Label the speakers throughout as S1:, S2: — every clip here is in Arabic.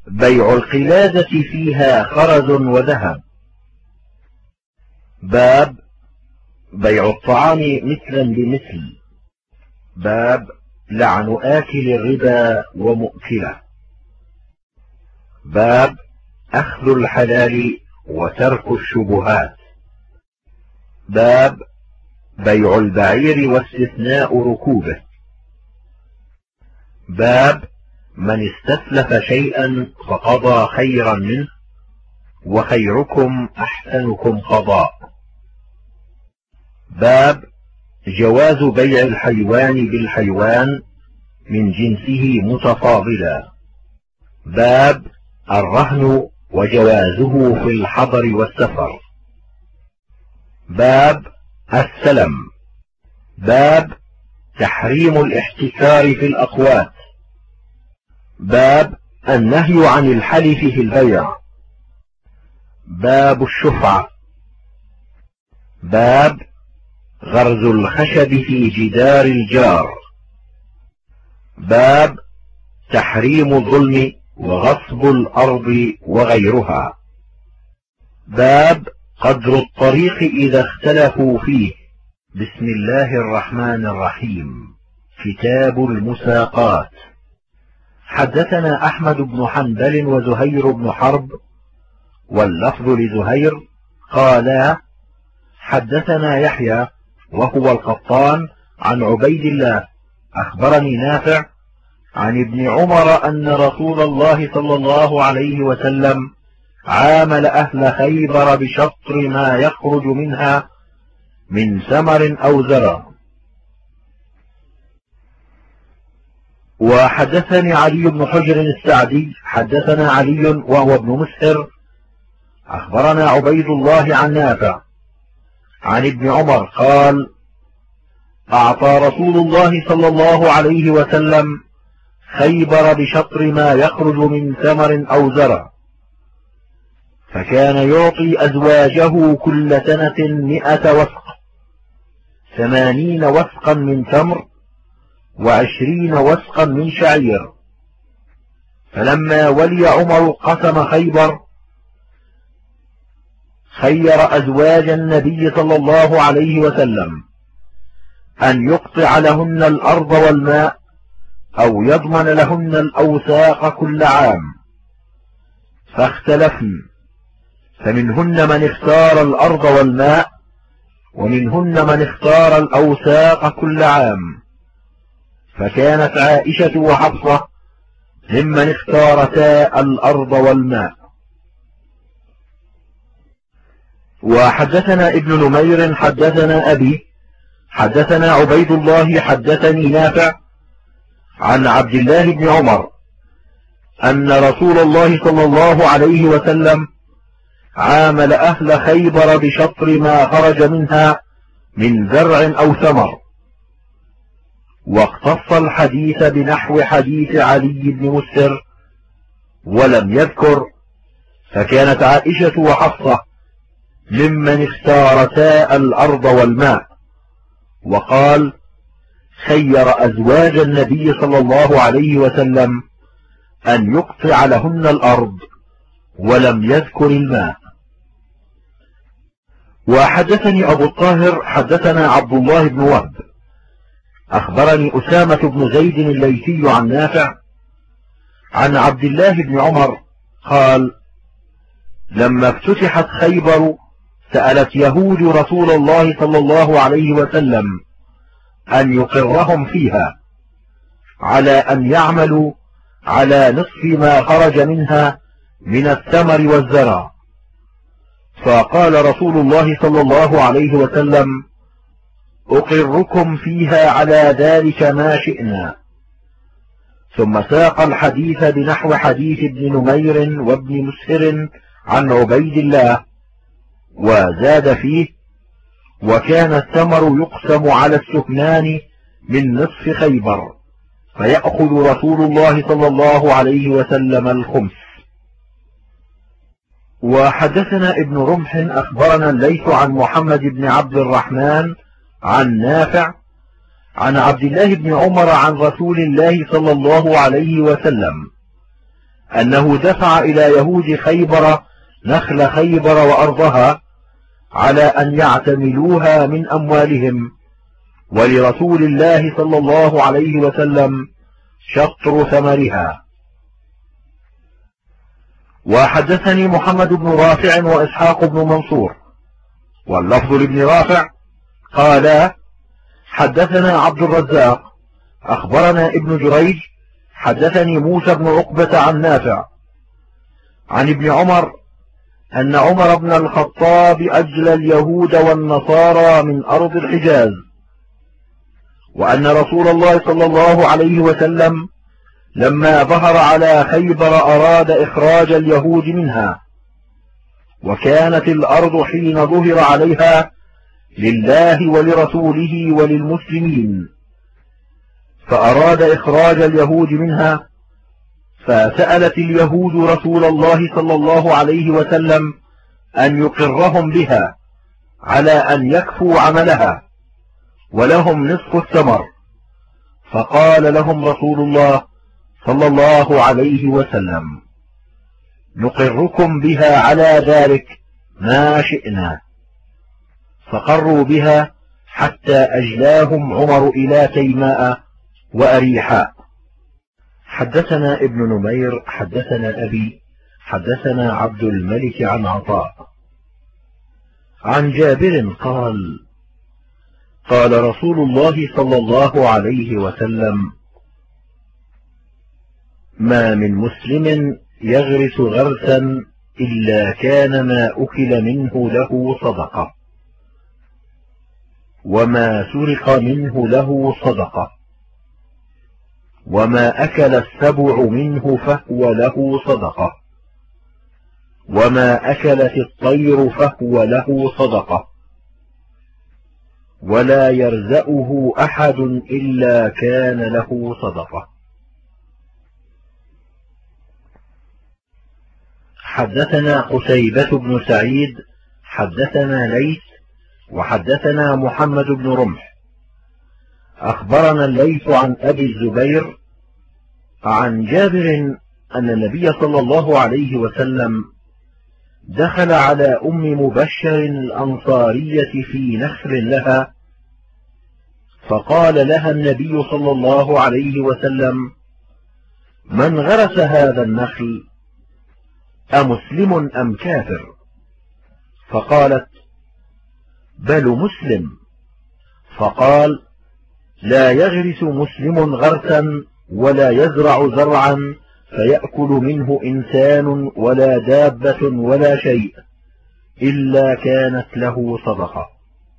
S1: بيع القلادة فيها خرز وذهب. باب بيع الطعام مثلا بمثل. باب لعن آكل الربا ومؤكله. باب أخذ الحلال وترك الشبهات. باب بيع البعير واستثناء ركوبه. باب من استسلف شيئا فقضى خيرا منه وخيركم أحسنكم قضاء. باب جواز بيع الحيوان بالحيوان من جنسه متفاضلا. باب الرهن وجوازه في الحضر والسفر. باب السلم. باب تحريم الاحتكار في الأقوات. باب النهي عن الحلف في البيع. باب الشفعة. باب غرز الخشب في جدار الجار. باب تحريم الظلم وغصب الأرض وغيرها. باب قدر الطريق إذا اختلفوا فيه. بسم الله الرحمن الرحيم. كتاب المساقات. حدثنا أحمد بن حنبل وزهير بن حرب واللفظ لزهير قالا حدثنا يحيى وهو القطان عن عبيد الله أخبرني نافع عن ابن عمر أن رسول الله صلى الله عليه وسلم عامل أهل خيبر بشطر ما يخرج منها من ثمر أو زرع. وحدثني علي بن حجر السعدي حدثنا علي وهو ابن مسهر أخبرنا عبيد الله عن نافع عن ابن عمر قال أعطى رسول الله صلى الله عليه وسلم خيبر بشطر ما يخرج من ثمر أو زرع، فكان يعطي أزواجه كل سنة 100 وسق، 80 وسقا من تمر و20 وسقا من شعير. فلما ولي عمر قسم خيبر خير أزواج النبي صلى الله عليه وسلم أن يقطع لهن الأرض والماء أو يضمن لهن الأوساق كل عام، فاختلفن، فمنهن من اختار الأرض والماء ومنهن من اختار الأوساق كل عام، فكانت عائشة وحفصة ممن اختارتا الأرض والماء. وحدثنا ابن نمير حدثنا أبي حدثنا عبيد الله حدثني نافع عن عبد الله بن عمر أن رسول الله صلى الله عليه وسلم عامل أهل خيبر بشطر ما خرج منها من زرع أو ثمر، واقتص الحديث بنحو حديث علي بن مسهر ولم يذكر، فكانت عائشة وحفصة ممن اختارتا الأرض والماء. وقال خير أزواج النبي صلى الله عليه وسلم أن يقطع لهن الأرض ولم يذكر الماء. وحدثني أبو الطاهر حدثنا عبد الله بن وهب أخبرني أسامة بن زيد الليثي عن نافع عن عبد الله بن عمر قال لما افتتحت خيبر سألت يهود رسول الله صلى الله عليه وسلم أن يقرهم فيها على أن يعملوا على نصف ما خرج منها من الثمر والزرع، فقال رسول الله صلى الله عليه وسلم أقركم فيها على ذلك ما شئنا، ثم ساق الحديث بنحو حديث ابن نمير وابن مسهر عن عبيد الله، وزاد فيه وكان الثمر يقسم على السكنان من نصف خيبر، فيأخذ رسول الله صلى الله عليه وسلم الخمس. وحدثنا ابن رمح أخبرنا الليث عن محمد بن عبد الرحمن عن نافع عن عبد الله بن عمر عن رسول الله صلى الله عليه وسلم أنه دفع إلى يهود خيبر نخل خيبر وأرضها على أن يعتملوها من أموالهم، ولرسول الله صلى الله عليه وسلم شطر ثمرها. وحدثني محمد بن رافع وإسحاق بن منصور، واللفظ لابن رافع قالا: حدثنا عبد الرزاق أخبرنا ابن جريج حدثني موسى بن عقبة عن نافع عن ابن عمر أن عمر بن الخطاب أجلى اليهود والنصارى من أرض الحجاز، وأن رسول الله صلى الله عليه وسلم لما ظهر على خيبر أراد إخراج اليهود منها، وكانت الأرض حين ظهر عليها لله ولرسوله وللمسلمين، فأراد إخراج اليهود منها، فسألت اليهود رسول الله صلى الله عليه وسلم أن يقرهم بها على أن يكفوا عملها ولهم نصف الثمر، فقال لهم رسول الله صلى الله عليه وسلم: نقركم بها على ذلك ما شئنا. فقروا بها حتى أجلاهم عمر إلى تيماء وأريحاء. حدثنا ابن نمير حدثنا أبي حدثنا عبد الملك عن عطاء عن جابر قال: قال رسول الله صلى الله عليه وسلم: ما من مسلم يغرس غرسا إلا كان ما أكل منه له صدقة، وما سرق منه له صدقة، وما أكل السبع منه فهو له صدقة، وما أكلت الطير فهو له صدقة، ولا يرزأه أحد إلا كان له صدقة. حدثنا قتيبة بن سعيد حدثنا ليث وحدثنا محمد بن رمح أخبرنا الليث عن أبي الزبير عن جابر أن النبي صلى الله عليه وسلم دخل على أم مبشر الأنصارية في نخل لها، فقال لها النبي صلى الله عليه وسلم: من غرس هذا النخل أمسلم أم كافر؟ فقالت: بل مسلم. فقال: لا يغرس مسلم غرسا ولا يزرع زرعا فيأكل منه إنسان ولا دابة ولا شيء إلا كانت له صدقة.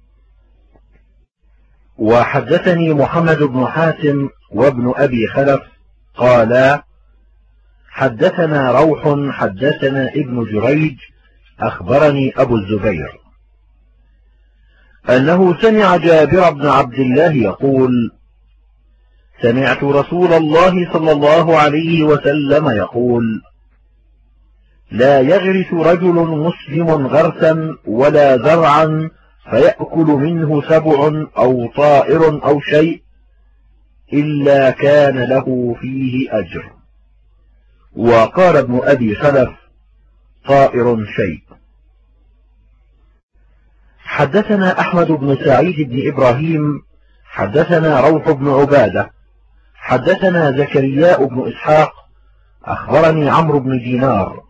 S1: وحدثني محمد بن حاتم وابن أبي خلف قالا: حدثنا روح حدثنا ابن جريج أخبرني أبو الزبير أنه سمع جابر بن عبد الله يقول: سمعت رسول الله صلى الله عليه وسلم يقول: لا يغرس رجل مسلم غرسا ولا زرعا فيأكل منه سبع أو طائر أو شيء إلا كان له فيه أجر. وقال ابن أبي خلف: طائر شيء. حدثنا أحمد بن سعيد بن إبراهيم حدثنا روح بن عبادة حدثنا زكرياء بن إسحاق أخبرني عمرو بن دينار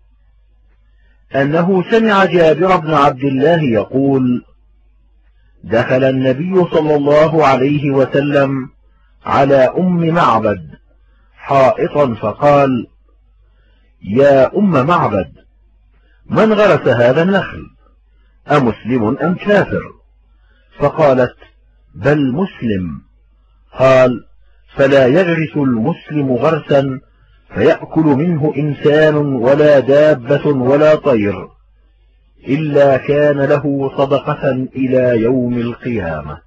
S1: أنه سمع جابر بن عبد الله يقول: دخل النبي صلى الله عليه وسلم على أم معبد حائطا فقال: يا أم معبد، من غرس هذا النخل أمسلم أم كافر؟ فقالت: بل مسلم. قال: فلا يغرس المسلم غرسا فيأكل منه إنسان ولا دابة ولا طير إلا كان له صدقة إلى يوم القيامة.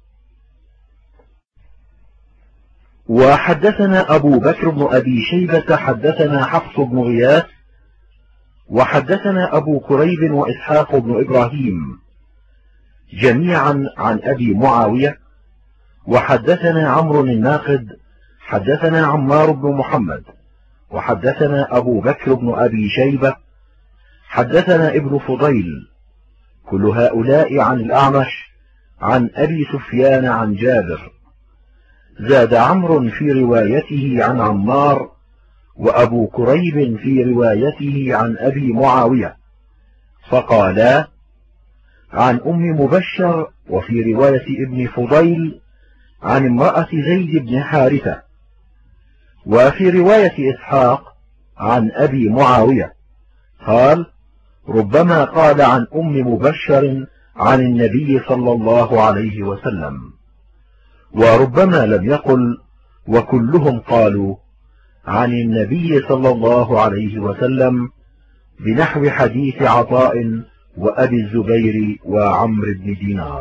S1: وحدثنا أبو بكر بن أبي شيبة حدثنا حفص بن غياث وحدثنا أبو كريب وإسحاق بن إبراهيم جميعا عن أبي معاوية، وحدثنا عمرو الناقد حدثنا عمار بن محمد وحدثنا أبو بكر بن أبي شيبة حدثنا ابن فضيل كل هؤلاء عن الأعمش عن أبي سفيان عن جابر. زاد عمرو في روايته عن عمار، وأبو كريب في روايته عن أبي معاوية، فقالا عن أم مبشر، وفي رواية ابن فضيل عن امرأة زيد بن حارثة، وفي رواية إسحاق عن أبي معاوية قال ربما قال عن أم مبشر عن النبي صلى الله عليه وسلم، وربما لم يقل، وكلهم قالوا عن النبي صلى الله عليه وسلم بنحو حديث عطاء وأبي الزبير وعمرو بن دينار.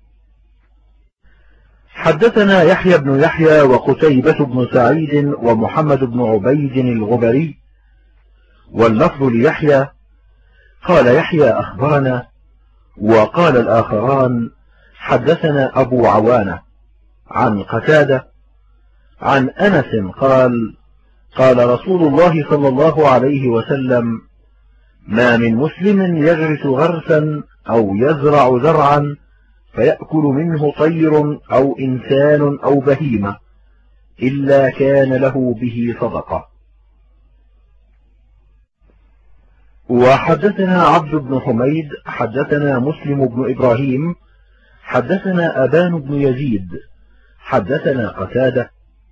S1: حدثنا يحيى بن يحيى وقتيبة بن سعيد ومحمد بن عبيد الغبري، واللفظ ليحيى قال يحيى أخبرنا، وقال الآخران حدثنا أبو عوانة عن قتادة عن أنس قال قال رسول الله صلى الله عليه وسلم ما من مسلم يغرس غرسا أو يزرع زرعا فيأكل منه طير أو إنسان أو بهيمة إلا كان له به صدقة. وحدثنا عبد بن حميد حدثنا مسلم بن إبراهيم حدثنا أبان بن يزيد حدثنا قتادة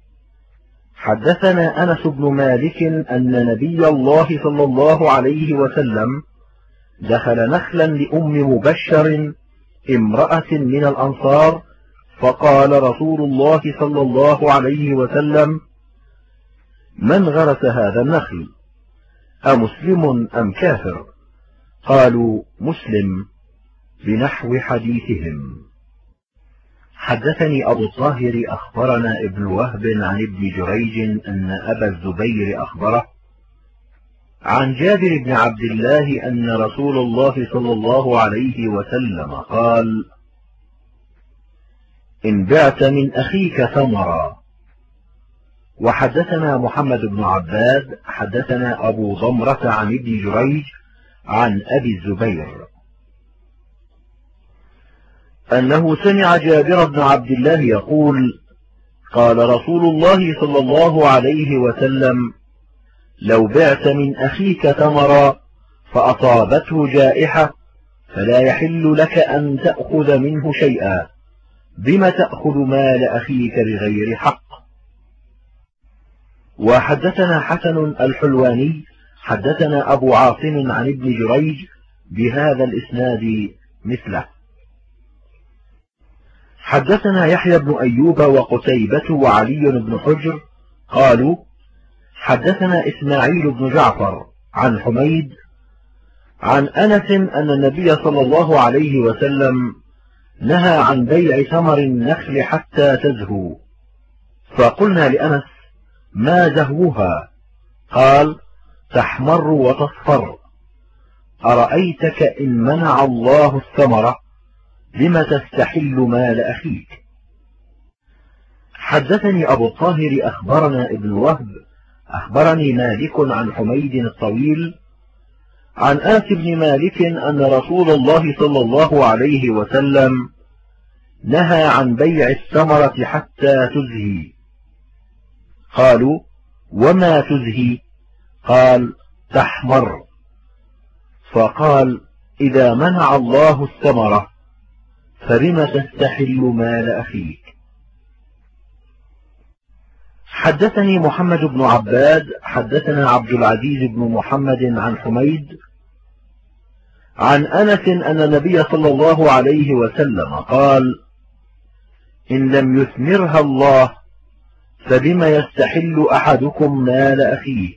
S1: حدثنا أنس بن مالك أن نبي الله صلى الله عليه وسلم دخل نخلا لأم مبشر امرأة من الأنصار، فقال رسول الله صلى الله عليه وسلم من غرس هذا النخل أمسلم أم كافر؟ قالوا مسلم، بنحو حديثهم. حدثني أبو الطاهر أخبرنا ابن وهب عن ابن جريج أن أبا الزبير أخبره عن جابر بن عبد الله أن رسول الله صلى الله عليه وسلم قال إن بعت من أخيك ثمرا. وحدثنا محمد بن عباد حدثنا أبو ضمرة عن ابن جريج عن أبي الزبير أنه سمع جابر بن عبد الله يقول قال رسول الله صلى الله عليه وسلم لو بعت من أخيك ثمرا فأصابته جائحة فلا يحل لك أن تأخذ منه شيئا، بم تأخذ مال أخيك بغير حق. وحدثنا حسن الحلواني حدثنا أبو عاصم عن ابن جريج بهذا الإسناد مثله. حدثنا يحيى بن أيوب وقتيبة وعلي بن حجر قالوا حدثنا إسماعيل بن جعفر عن حميد عن أنس أن النبي صلى الله عليه وسلم نهى عن بيع ثمر النخل حتى تزهو، فقلنا لأنس ما زهوها؟ قال تحمر وتصفر. أرأيتك إن منع الله الثمرة لم تستحل مال أخيك؟ حدثني أبو الطاهر أخبرنا ابن وهب أخبرني مالك عن حميد الطويل عن آنس بن مالك أن رسول الله صلى الله عليه وسلم نهى عن بيع الثمرة حتى تزهي. قالوا وما تزهي؟ قال تحمر. فقال إذا منع الله الثمرة فبم تستحل مال أخيك؟ حدثني محمد بن عباد حدثنا عبد العزيز بن محمد عن حميد عن أنس أن النبي صلى الله عليه وسلم قال إن لم يثمرها الله فبم يستحل أحدكم مال أخيه.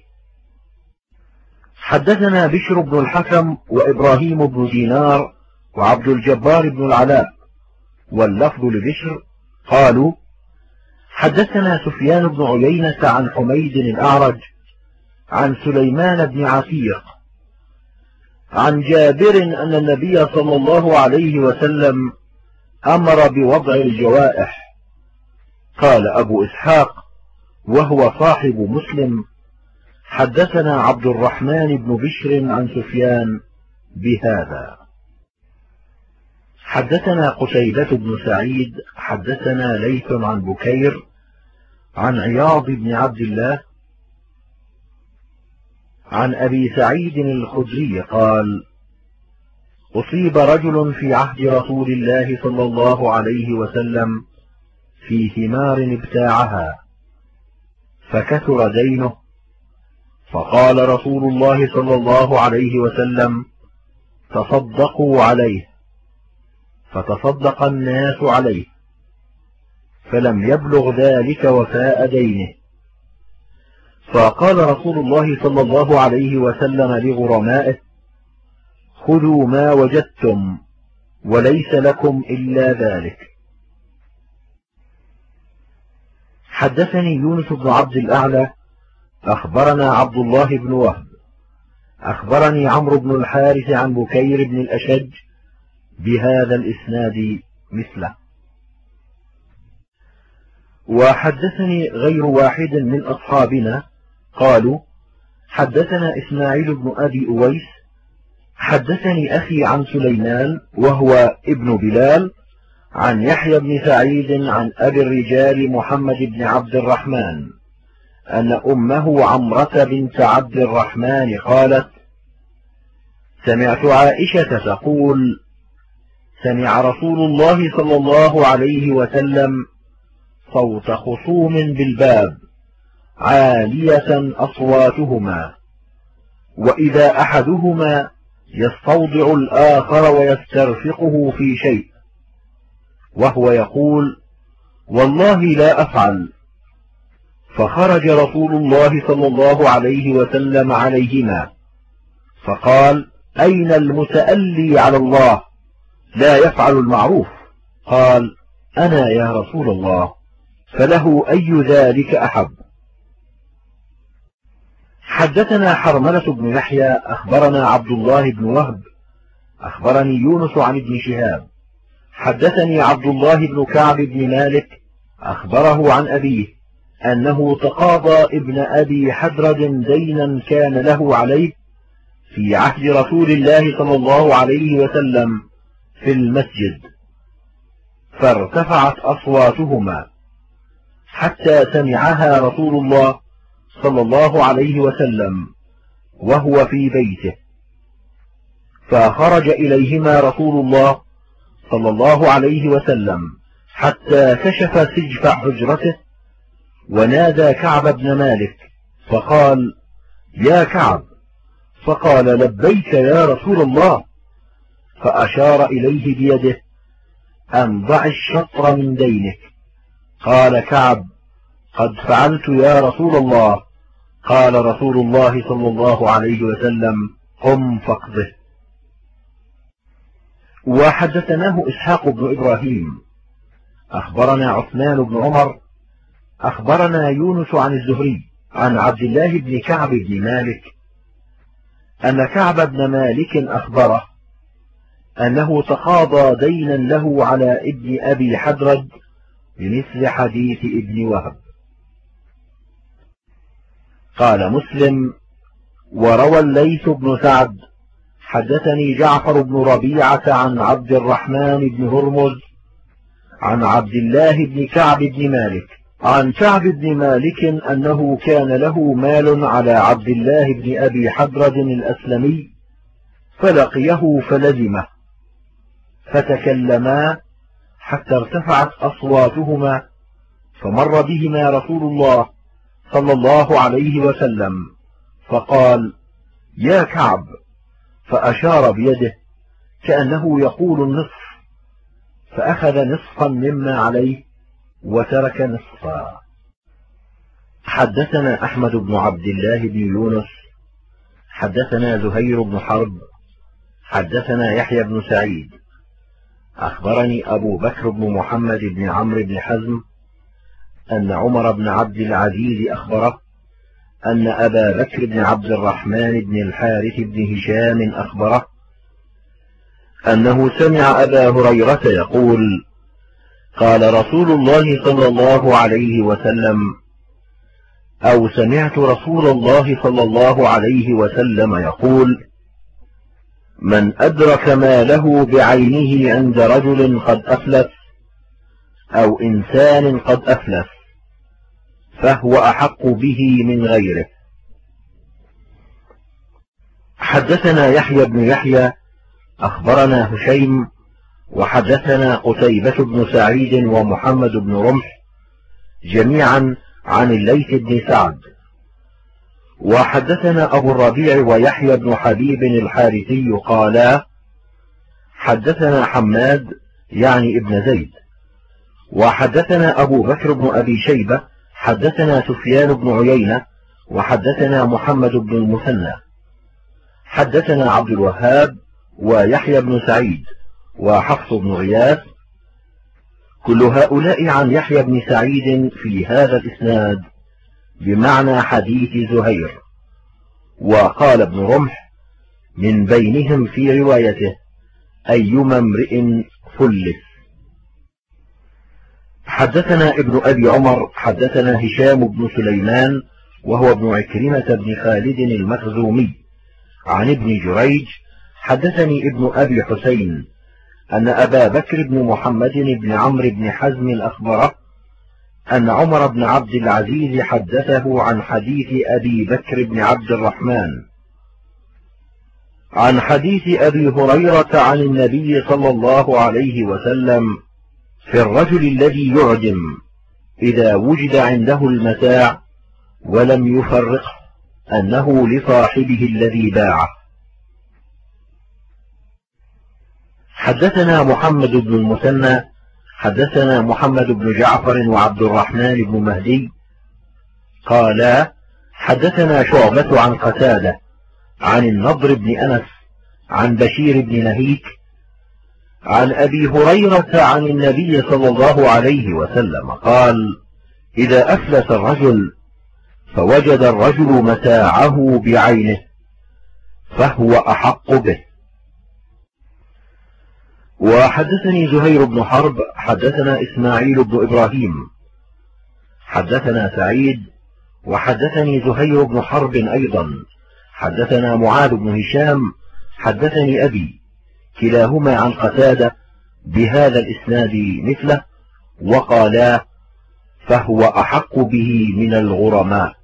S1: حدثنا بشر بن الحكم وإبراهيم بن دينار وعبد الجبار بن العلاء، واللفظ لبشر قالوا حدثنا سفيان بن عيينة عن حميد الأعرج عن سليمان بن عتيق عن جابر أن النبي صلى الله عليه وسلم أمر بوضع الجوائح. قال أبو إسحاق وهو صاحب مسلم حدثنا عبد الرحمن بن بشر عن سفيان بهذا. حدثنا قتيبة بن سعيد حدثنا ليث عن بكير عن عياض بن عبد الله عن أبي سعيد الخدري قال: أصيب رجل في عهد رسول الله صلى الله عليه وسلم في ثمار ابتاعها فكثر دينه، فقال رسول الله صلى الله عليه وسلم: تصدقوا عليه، فتصدق الناس عليه، فلم يبلغ ذلك وفاء دينه. فقال رسول الله صلى الله عليه وسلم لغرمائه: خذوا ما وجدتم وليس لكم إلا ذلك. حدثني يونس بن عبد الأعلى أخبرنا عبد الله بن وهب أخبرني عمرو بن الحارث عن بكير بن الأشج بهذا الإسناد مثله. وحدثني غير واحد من أصحابنا قالوا: حدثنا إسماعيل بن أبي أويس حدثني أخي عن سليمان وهو ابن بلال عن يحيى بن سعيد عن أبي الرجال محمد بن عبد الرحمن أن أمه عمرة بنت عبد الرحمن قالت: سمعت عائشة تقول: سمع رسول الله صلى الله عليه وسلم صوت خصوم بالباب عالية أصواتهما، وإذا أحدهما يستوضع الآخر ويسترفقه في شيء، وهو يقول: والله لا أفعل. فخرج رسول الله صلى الله عليه وسلم عليهما فقال: أين المتألي على الله لا يفعل المعروف؟ قال: أنا يا رسول الله، فله أي ذلك أحب. حدثنا حرملة بن يحيى أخبرنا عبد الله بن وهب أخبرني يونس عن ابن شهاب حدثني عبد الله بن كعب بن مالك أخبره عن أبيه أنه تقاضى ابن أبي حدرد دينا كان له عليه في عهد رسول الله صلى الله عليه وسلم في المسجد، فارتفعت أصواتهما حتى سمعها رسول الله صلى الله عليه وسلم وهو في بيته، فخرج إليهما رسول الله صلى الله عليه وسلم حتى كشف سجف حجرته ونادى كعب بن مالك فقال: يا كعب. فقال: لبيك يا رسول الله. فأشار إليه بيده أن ضع الشطر من دينك. قال كعب: قد فعلت يا رسول الله. قال رسول الله صلى الله عليه وسلم: قم فاقضه. وحدثناه إسحاق بن إبراهيم أخبرنا عثمان بن عمر أخبرنا يونس عن الزهري عن عبد الله بن كعب بن مالك أن كعب بن مالك أخبره أنه تقاضى دينا له على ابن أبي حدرد بمثل حديث ابن وهب. قال مسلم: وروى الليث بن سعد حدثني جعفر بن ربيعة عن عبد الرحمن بن هرمز عن عبد الله بن كعب بن مالك عن كعب بن مالك أنه كان له مال على عبد الله بن أبي حدرد الأسلمي فلقيه فلزمه، فتكلما حتى ارتفعت أصواتهما، فمر بهما رسول الله صلى الله عليه وسلم فقال: يا كعب. فأشار بيده كأنه يقول النصف، فأخذ نصفا مما عليه وترك نصفا. حدثنا أحمد بن عبد الله بن يونس حدثنا زهير بن حرب حدثنا يحيى بن سعيد أخبرني أبو بكر بن محمد بن عمرو بن حزم أن عمر بن عبد العزيز أخبره أن أبا بكر بن عبد الرحمن بن الحارث بن هشام أخبره أنه سمع أبا هريرة يقول: قال رسول الله صلى الله عليه وسلم: أو سمعت رسول الله صلى الله عليه وسلم يقول: من أدرك ماله بعينه عند رجل قد أفلس أو إنسان قد أفلس فهو أحق به من غيره. حدثنا يحيى بن يحيى أخبرنا هشيم وحدثنا قتيبة بن سعيد ومحمد بن رمح جميعا عن الليث بن سعد، وحدثنا أبو الربيع ويحيى بن حبيب الحارثي قالا: حدثنا حماد يعني ابن زيد، وحدثنا أبو بكر بن أبي شيبة حدثنا سفيان بن عيينة وحدثنا محمد بن المثنى حدثنا عبد الوهاب ويحيى بن سعيد وحفص بن غياث، كل هؤلاء عن يحيى بن سعيد في هذا الإسناد بمعنى حديث زهير. وقال ابن رمح من بينهم في روايته: أيما امرئ فلس. حدثنا ابن أبي عمر حدثنا هشام بن سليمان وهو ابن عكرمة بن خالد المخزومي عن ابن جريج حدثني ابن أبي حسين أن أبا بكر بن محمد بن عمرو بن حزم أخبره أن عمر بن عبد العزيز حدثه عن حديث أبي بكر بن عبد الرحمن عن حديث أبي هريرة عن النبي صلى الله عليه وسلم في الرجل الذي يعدم إذا وجد عنده المتاع ولم يفرقه أنه لصاحبه الذي باعه. حدثنا محمد بن المثنى حدثنا محمد بن جعفر وعبد الرحمن بن مهدي قالا: حدثنا شعبة عن قتادة عن النضر بن أنس عن بشير بن نهيك عن أبي هريرة عن النبي صلى الله عليه وسلم قال: إذا أفلس الرجل فوجد الرجل متاعه بعينه فهو أحق به. وحدثني زهير بن حرب حدثنا إسماعيل بن إبراهيم حدثنا سعيد وحدثني زهير بن حرب أيضا حدثنا معاذ بن هشام حدثني أبي كلاهما عن قتادة بهذا الإسناد مثله وقالا: فهو أحق به من الغرماء.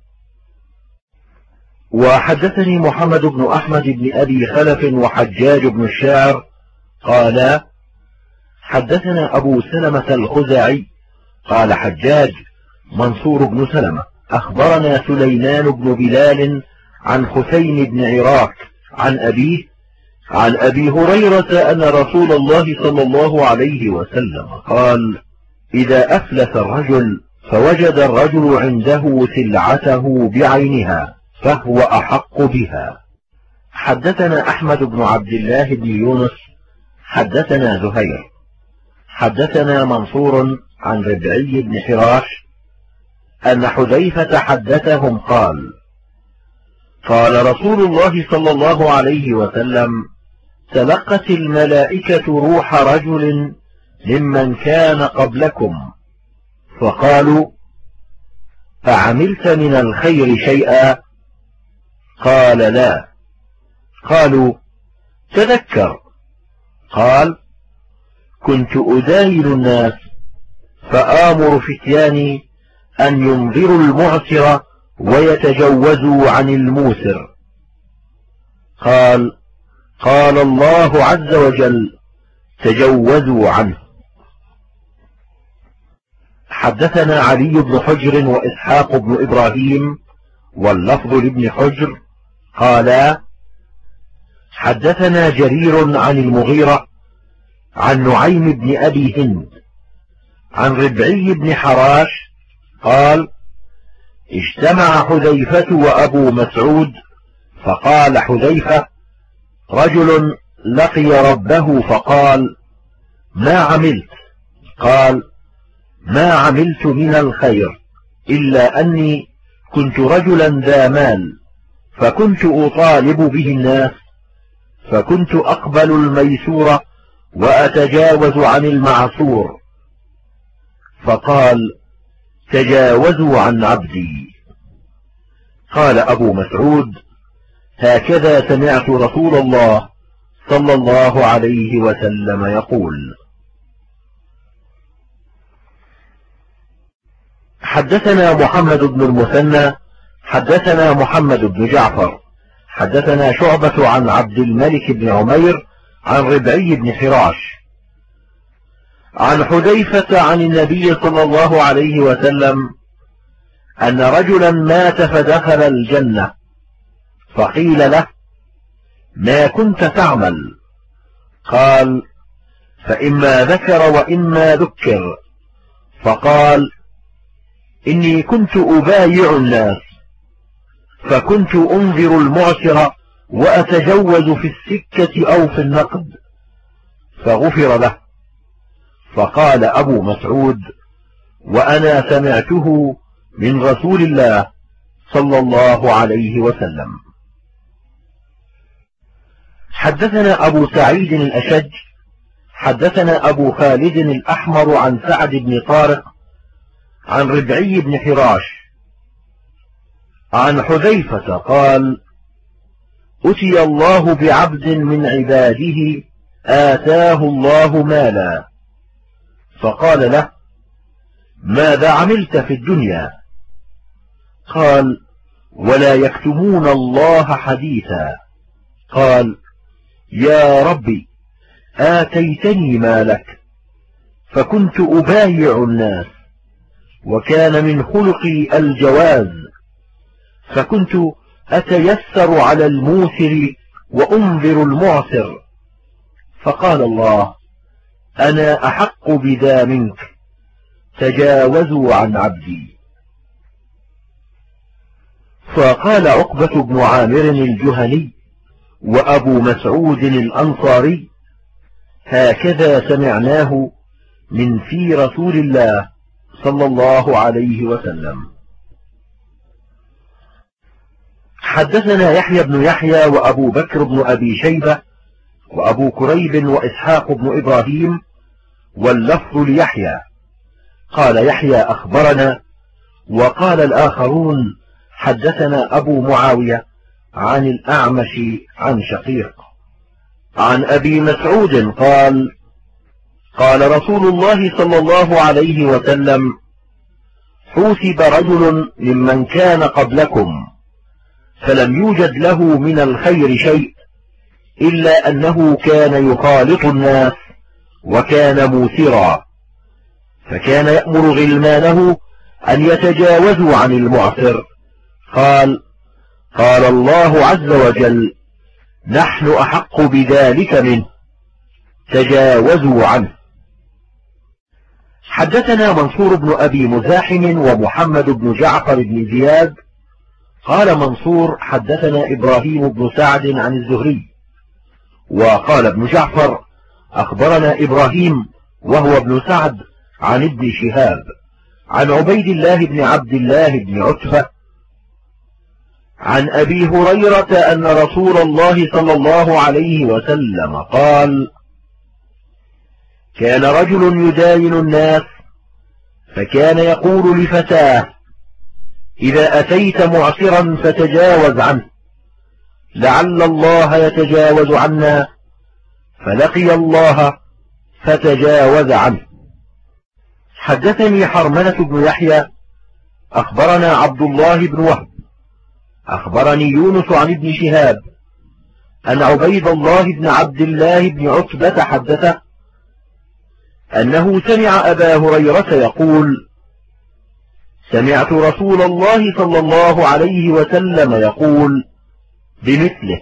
S1: وحدثني محمد بن أحمد بن أبي خلف وحجاج بن الشاعر قالا: حدثنا أبو سلمة الخزاعي قال حجاج منصور بن سلمة أخبرنا سليمان بن بلال عن حسين بن عراك عن أبيه عن أبي هريرة أن رسول الله صلى الله عليه وسلم قال: إذا أفلس الرجل فوجد الرجل عنده سلعته بعينها فهو أحق بها. حدثنا أحمد بن عبد الله بن يونس حدثنا زهير حدثنا منصور عن ربعي بن حراش أن حذيفة حدثهم قال: قال رسول الله صلى الله عليه وسلم: تلقت الملائكة روح رجل ممن كان قبلكم فقالوا: أعملت من الخير شيئا؟ قال: لا. قالوا: تذكر. قال: كنت أداين الناس فآمر فتياني أن ينظروا المعسر ويتجوزوا عن الموسر. قال: قال الله عز وجل: تجوزوا عنه. حدثنا علي بن حجر وإسحاق بن إبراهيم واللفظ لابن حجر قالا: حدثنا جرير عن المغيرة عن نعيم بن أبي هند عن ربعي بن حراش قال: اجتمع حذيفة وأبو مسعود فقال حذيفة: رجل لقي ربه فقال: ما عملت؟ قال: ما عملت من الخير إلا أني كنت رجلا ذا مال فكنت أطالب به الناس فكنت أقبل الميسور وأتجاوز عن المعسور. فقال: تجاوزوا عن عبدي. قال أبو مسعود: هكذا سمعت رسول الله صلى الله عليه وسلم يقول. حدثنا محمد بن المثنى حدثنا محمد بن جعفر حدثنا شعبة عن عبد الملك بن عمير عن ربعي بن حراش عن حذيفة عن النبي صلى الله عليه وسلم أن رجلا مات فدخل الجنة، فقيل له: ما كنت تعمل؟ قال: فإما ذكر وإما ذكر. فقال: إني كنت أبايع الناس، فكنت أنذر المعسر وأتجوز في السكة أو في النقد، فغفر له. فقال أبو مسعود: وأنا سمعته من رسول الله صلى الله عليه وسلم. حدثنا أبو سعيد الأشج حدثنا أبو خالد الأحمر عن سعد بن طارق عن ربعي بن حراش عن حذيفة قال: أتي الله بعبد من عباده آتاه الله مالا، فقال له: ماذا عملت في الدنيا؟ قال: ولا يكتمون الله حديثا. قال: يا ربي، آتيتني مالك، فكنت أبايع الناس، وكان من خلقي الجواز، فكنت أتيسر على الموسر وأنذر المعسر. فقال الله: أنا أحق بذا منك، تجاوزوا عن عبدي. فقال عقبة بن عامر الجهني وأبو مسعود الأنصاري: هكذا سمعناه من في رسول الله صلى الله عليه وسلم. حدثنا يحيى بن يحيى وأبو بكر بن أبي شيبة وأبو كريب وإسحاق بن إبراهيم، واللفظ ليحيى. قال يحيى: أخبرنا. وقال الآخرون: حدثنا أبو معاوية عن الأعمش عن شقيق عن أبي مسعود قال: قال رسول الله صلى الله عليه وسلم: حوسب رجل ممن كان قبلكم، فلم يوجد له من الخير شيء إلا أنه كان يخالط الناس وكان موسرا، فكان يأمر غلمانه أن يتجاوزوا عن المعسر. قال الله عز وجل: نحن أحق بذلك منه، تجاوزوا عنه. حدثنا منصور بن أبي مزاحم ومحمد بن جعفر بن زياد. قال منصور: حدثنا إبراهيم بن سعد عن الزهري. وقال ابن جعفر: أخبرنا إبراهيم وهو ابن سعد عن ابن شهاب عن عبيد الله بن عبد الله بن عتبة عن أبي هريرة أن رسول الله صلى الله عليه وسلم قال: كان رجل يداين الناس، فكان يقول لفتاه: إذا أتيت معسرا فتجاوز عنه، لعل الله يتجاوز عنا، فلقي الله فتجاوز عنه. حدثني حرملة بن يحيى أخبرنا عبد الله بن وهب أخبرني يونس عن ابن شهاب أن عبيد الله بن عبد الله بن عتبة حدثه أنه سمع أبا هريرة يقول: سمعت رسول الله صلى الله عليه وسلم يقول بمثله.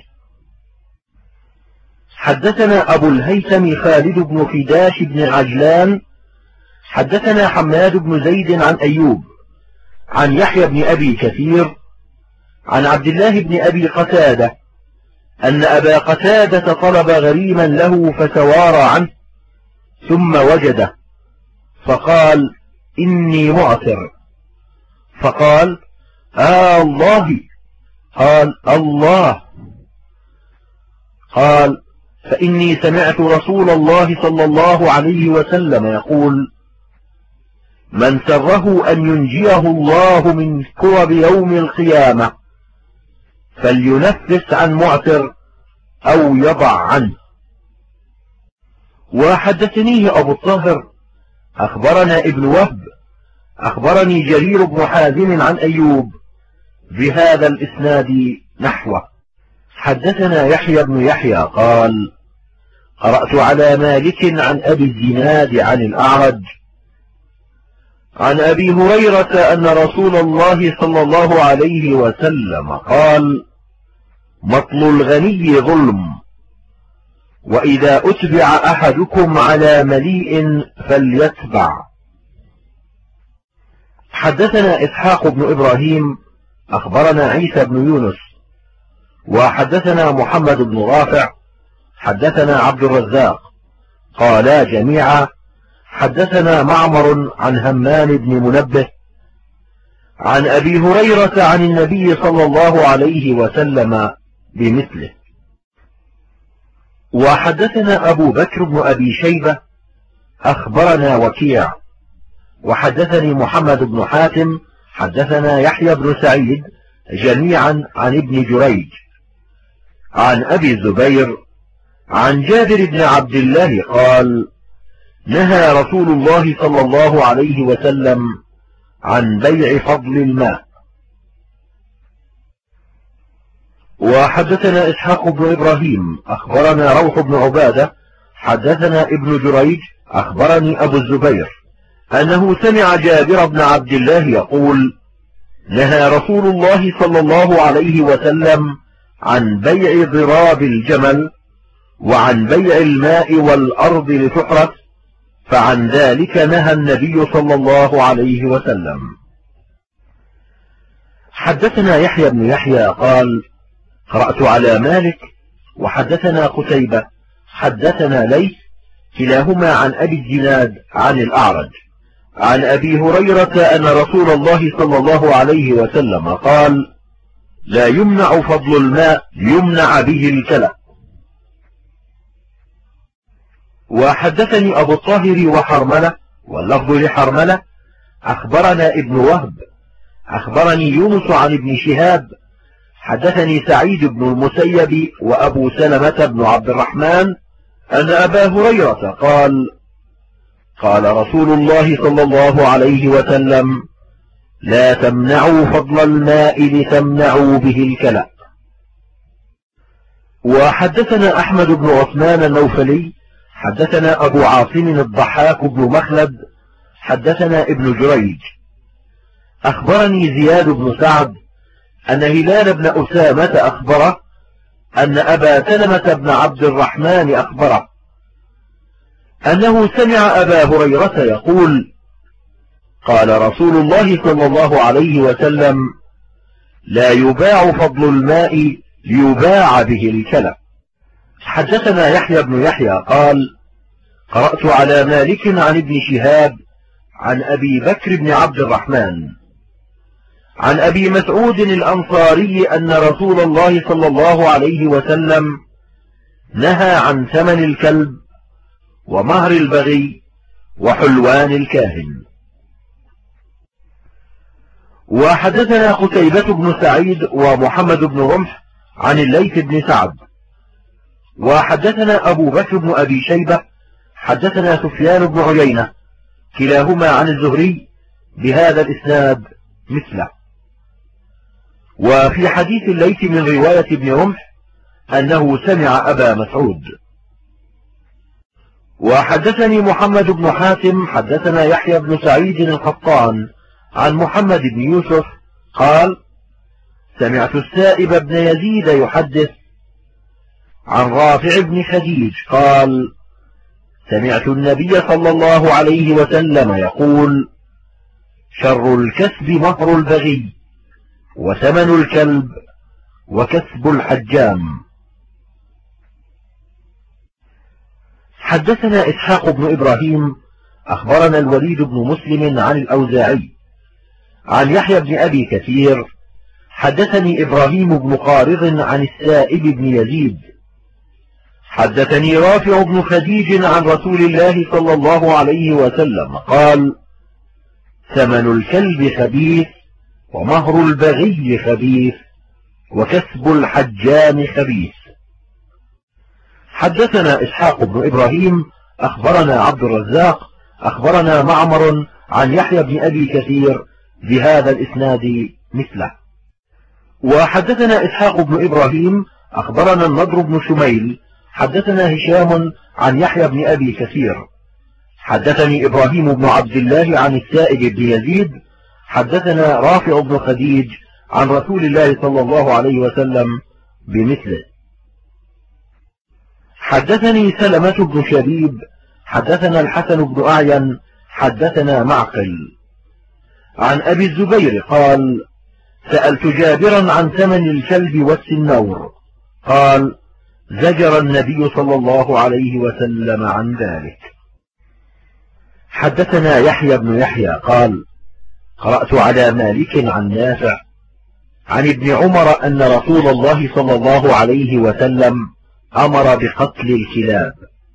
S1: حدثنا أبو الهيثم خالد بن فداش بن عجلان حدثنا حماد بن زيد عن أيوب عن يحيى بن أبي كثير عن عبد الله بن أبي قتادة أن أبا قتادة طلب غريما له فتوارى عنه ثم وجده، فقال: إني معسر. فقال: الله. قال: الله. قال: فإني سمعت رسول الله صلى الله عليه وسلم يقول: من سره أن ينجيه الله من كرب يوم القيامة فلينفس عن معسر أو يضع عنه. وحدثنيه أبو الطاهر أخبرنا ابن وهب أخبرني جرير بن حازم عن أيوب بهذا الإسناد نحوه. حدثنا يحيى بن يحيى قال قرأت على مالك عن أبي الزناد عن الأعرج عن أبي هريرة أن رسول الله صلى الله عليه وسلم قال مطل الغني ظلم، وإذا أتبع أحدكم على مليء فليتبع. حدثنا إسحاق بن إبراهيم أخبرنا عيسى بن يونس وحدثنا محمد بن رافع حدثنا عبد الرزاق قالا جميعا حدثنا معمر عن همام بن منبه عن أبي هريرة عن النبي صلى الله عليه وسلم بمثله. وحدثنا أبو بكر بن أبي شيبة أخبرنا وكيع وحدثني محمد بن حاتم حدثنا يحيى بن سعيد جميعا عن ابن جريج عن أبي الزبير عن جابر بن عبد الله قال نهى رسول الله صلى الله عليه وسلم عن بيع فضل الماء. وحدثنا إسحاق بن إبراهيم أخبرنا روح بن عبادة حدثنا ابن جريج أخبرني أبو الزبير أنه سمع جابر بن عبد الله يقول نهى رسول الله صلى الله عليه وسلم عن بيع ضراب الجمل وعن بيع الماء والأرض لتحرث، فعن ذلك نهى النبي صلى الله عليه وسلم. حدثنا يحيى بن يحيى قال قرأت على مالك وحدثنا قتيبة حدثنا ليث كلاهما عن أبي الزناد عن الأعرج عن أبي هريرة أن رسول الله صلى الله عليه وسلم قال لا يمنع فضل الماء يمنع به الكلى. وحدثني أبو الطاهر وحرملة واللفظ لحرملة أخبرنا ابن وهب أخبرني يونس عن ابن شهاب حدثني سعيد بن المسيب وأبو سلمة بن عبد الرحمن أن أبا هريرة قال قال رسول الله صلى الله عليه وسلم لا تمنعوا فضل الماء لتمنعوا به الكلى. وحدثنا أحمد بن عثمان النوفلي حدثنا أبو عاصم الضحاك بن مخلد حدثنا ابن جريج أخبرني زياد بن سعد أن هلال بن أسامة أخبره أن أبا سلمة بن عبد الرحمن أخبره أنه سمع أبا هريرة يقول قال رسول الله صلى الله عليه وسلم لا يباع فضل الماء ليباع به الكلى. حدثنا يحيى بن يحيى قال قرأت على مالك عن ابن شهاب عن أبي بكر بن عبد الرحمن عن أبي مسعود الأنصاري أن رسول الله صلى الله عليه وسلم نهى عن ثمن الكلب ومهر البغي وحلوان الكاهن. وحدثنا قتيبة بن سعيد ومحمد بن رمح عن الليث بن سعد وحدثنا أبو بكر بن أبي شيبة حدثنا سفيان بن عيينة كلاهما عن الزهري بهذا الإسناد مثله. وفي حديث الليث من رواية ابن رمح أنه سمع أبا مسعود. وحدثني محمد بن حاتم حدثنا يحيى بن سعيد القطان عن محمد بن يوسف قال سمعت السائب بن يزيد يحدث عن رافع بن خديج قال سمعت النبي صلى الله عليه وسلم يقول شر الكسب مهر البغي وثمن الكلب وكسب الحجام. حدثنا إسحاق بن إبراهيم أخبرنا الوليد بن مسلم عن الأوزاعي عن يحيى بن أبي كثير حدثني إبراهيم بن قارض عن السائب بن يزيد حدثني رافع بن خديج عن رسول الله صلى الله عليه وسلم قال ثمن الكلب خبيث ومهر البغي خبيث وكسب الحجام خبيث. حدثنا إسحاق بن إبراهيم أخبرنا عبد الرزاق أخبرنا معمر عن يحيى بن أبي كثير بهذا الإسناد مثله. وحدثنا إسحاق بن إبراهيم أخبرنا النضر بن شميل حدثنا هشام عن يحيى بن أبي كثير حدثني إبراهيم بن عبد الله عن السائب بن يزيد حدثنا رافع بن خديج عن رسول الله صلى الله عليه وسلم بمثله. حدثني سلمة بن شبيب حدثنا الحسن بن أعين حدثنا معقل عن أبي الزبير قال: سألت جابرا عن ثمن الكلب والسنور قال: زجر النبي صلى الله عليه وسلم عن ذلك. حدثنا يحيى بن يحيى قال: قرأت على مالك عن نافع عن ابن عمر أن رسول الله صلى الله عليه وسلم أمر بقتل الكلاب.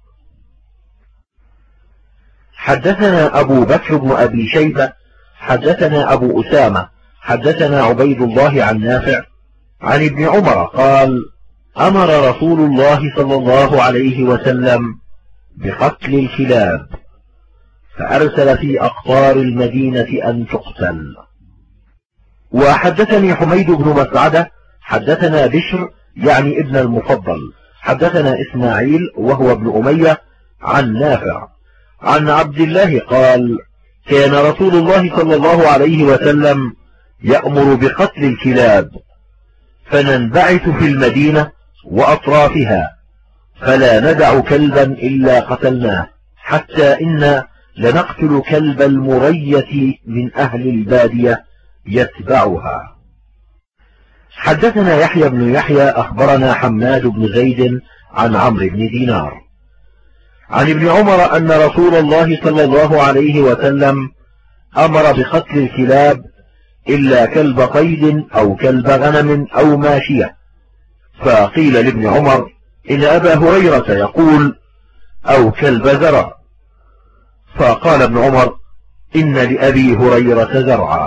S1: حدثنا أبو بكر بن أبي شيبة حدثنا أبو أسامة حدثنا عبيد الله عن نافع عن ابن عمر قال: أمر رسول الله صلى الله عليه وسلم بقتل الكلاب فأرسل في أقطار المدينة أن تقتل. وحدثني حميد بن مسعدة حدثنا بشر يعني ابن المفضل حدثنا إسماعيل وهو ابن أمية عن نافع عن عبد الله قال: كان رسول الله صلى الله عليه وسلم يأمر بقتل الكلاب فننبعث في المدينة وأطرافها فلا ندع كلبا إلا قتلناه حتى إن لنقتل كلب المرية من أهل البادية يتبعها. حدثنا يحيى بن يحيى أخبرنا حماد بن زيد عن عمرو بن دينار عن ابن عمر أن رسول الله صلى الله عليه وسلم أمر بقتل الكلاب إلا كلب قيد أو كلب غنم أو ماشية. فقيل لابن عمر: إن أبا هريرة يقول أو كلب زرع. فقال ابن عمر: إن لأبي هريرة زرعا.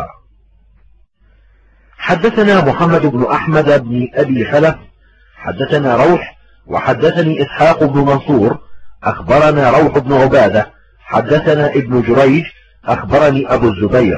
S1: حدثنا محمد بن أحمد بن أبي خلف حدثنا روح وحدثني إسحاق بن منصور أخبرنا روح بن عبادة حدثنا ابن جريج أخبرني أبو الزبير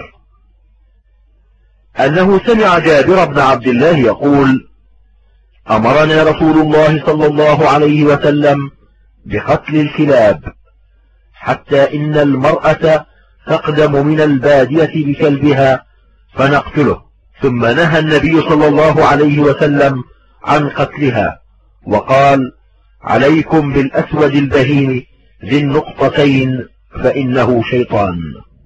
S1: أنه سمع جابر بن عبد الله يقول: أمرنا رسول الله صلى الله عليه وسلم بقتل الكلاب حتى إن المرأة تقدم من البادية بكلبها فنقتله، ثم نهى النبي صلى الله عليه وسلم عن قتلها وقال: عليكم بالأسود البهيم ذي النقطتين فإنه شيطان.